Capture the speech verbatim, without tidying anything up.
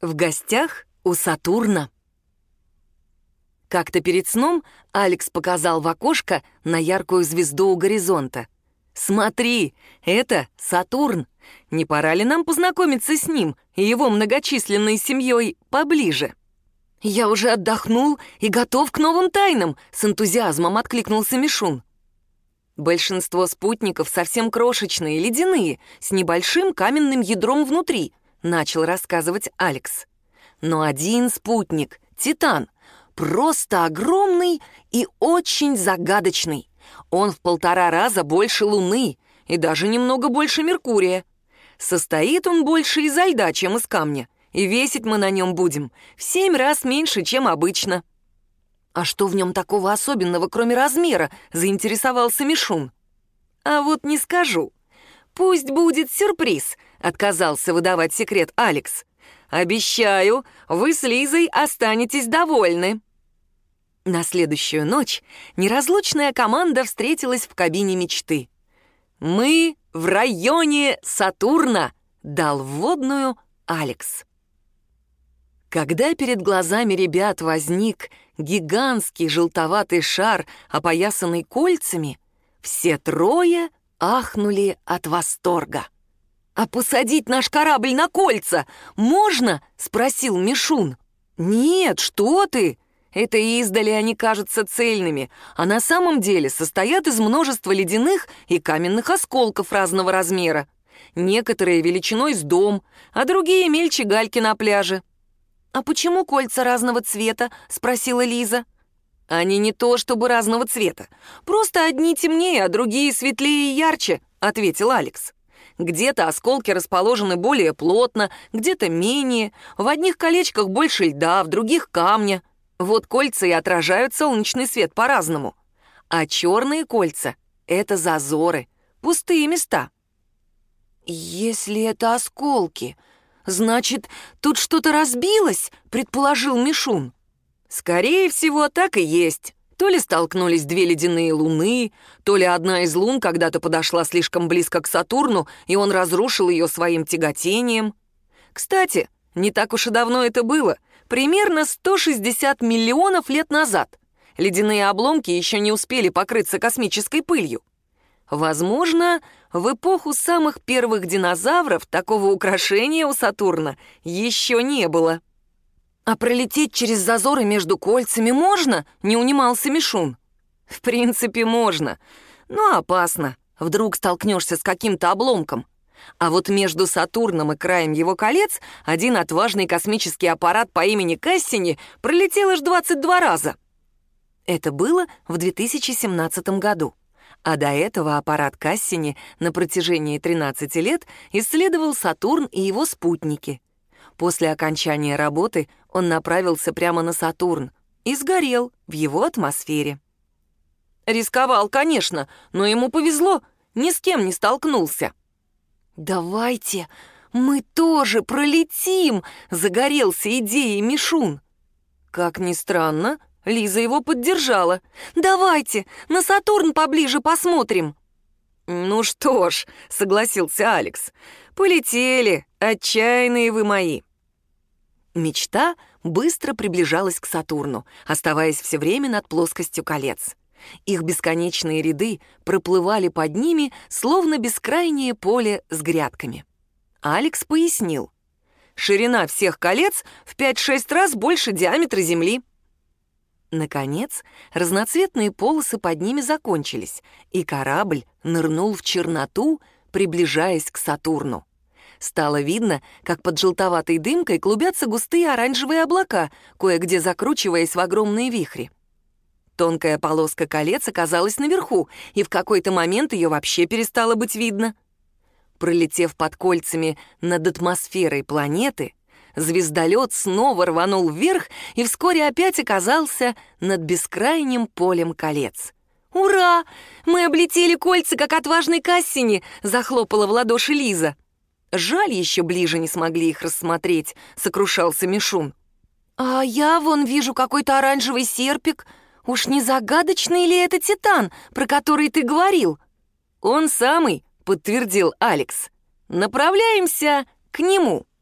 В гостях у Сатурна. Как-то перед сном Алекс показал в окошко на яркую звезду у горизонта. «Смотри, это Сатурн. Не пора ли нам познакомиться с ним и его многочисленной семьей поближе?» «Я уже отдохнул и готов к новым тайнам», — с энтузиазмом откликнулся Мишун. «Большинство спутников совсем крошечные, ледяные, с небольшим каменным ядром внутри», — начал рассказывать Алекс. «Но один спутник, Титан, просто огромный и очень загадочный. Он в полтора раза больше Луны и даже немного больше Меркурия. Состоит он больше изо льда, чем из камня, и весить мы на нем будем в семь раз меньше, чем обычно». «А что в нем такого особенного, кроме размера?» — заинтересовался Мишун. «А вот не скажу. Пусть будет сюрприз», — отказался выдавать секрет Алекс. «Обещаю, вы с Лизой останетесь довольны». На следующую ночь неразлучная команда встретилась в кабине мечты. «Мы в районе Сатурна», — дал вводную Алекс. Когда перед глазами ребят возник гигантский желтоватый шар, опоясанный кольцами, все трое ахнули от восторга. «А посадить наш корабль на кольца можно?» — спросил Мишун. «Нет, что ты! Это издали они кажутся цельными, а на самом деле состоят из множества ледяных и каменных осколков разного размера. Некоторые величиной с дом, а другие мельче гальки на пляже». «А почему кольца разного цвета?» — спросила Лиза. «Они не то чтобы разного цвета. Просто одни темнее, а другие светлее и ярче», — ответил Алекс. «Где-то осколки расположены более плотно, где-то менее. В одних колечках больше льда, в других — камня. Вот кольца и отражают солнечный свет по-разному. А черные кольца — это зазоры, пустые места». «Если это осколки, значит, тут что-то разбилось?» — предположил Мишун. «Скорее всего, так и есть. То ли столкнулись две ледяные луны, то ли одна из лун когда-то подошла слишком близко к Сатурну, и он разрушил ее своим тяготением. Кстати, не так уж и давно это было, примерно сто шестьдесят миллионов лет назад. Ледяные обломки еще не успели покрыться космической пылью. Возможно, в эпоху самых первых динозавров такого украшения у Сатурна еще не было». «А пролететь через зазоры между кольцами можно?» — не унимался Мишун. «В принципе, можно, но опасно. Вдруг столкнешься с каким-то обломком. А вот между Сатурном и краем его колец один отважный космический аппарат по имени Кассини пролетел аж двадцать два раза». Это было в две тысячи семнадцатом году. А до этого аппарат Кассини на протяжении тринадцати лет исследовал Сатурн и его спутники. После окончания работы он направился прямо на Сатурн и сгорел в его атмосфере. Рисковал, конечно, но ему повезло, ни с кем не столкнулся. «Давайте мы тоже пролетим!» — загорелся идеей Мишун. Как ни странно, Лиза его поддержала. «Давайте, на Сатурн поближе посмотрим». «Ну что ж», — согласился Алекс, — «полетели, отчаянные вы мои». Мечта быстро приближалась к Сатурну, оставаясь все время над плоскостью колец. Их бесконечные ряды проплывали под ними, словно бескрайнее поле с грядками. Алекс пояснил. «Ширина всех колец в пять-шесть раз больше диаметра Земли». Наконец, разноцветные полосы под ними закончились, и корабль нырнул в черноту, приближаясь к Сатурну. Стало видно, как под желтоватой дымкой клубятся густые оранжевые облака, кое-где закручиваясь в огромные вихри. Тонкая полоска колец оказалась наверху, и в какой-то момент ее вообще перестало быть видно. Пролетев под кольцами над атмосферой планеты, звездолет снова рванул вверх и вскоре опять оказался над бескрайним полем колец. «Ура! Мы облетели кольца, как отважный Кассини!» — захлопала в ладоши Лиза. «Жаль, еще ближе не смогли их рассмотреть», — сокрушался Мишун. «А я вон вижу какой-то оранжевый серпик. Уж не загадочный ли это Титан, про который ты говорил?» «Он самый», — подтвердил Алекс. «Направляемся к нему».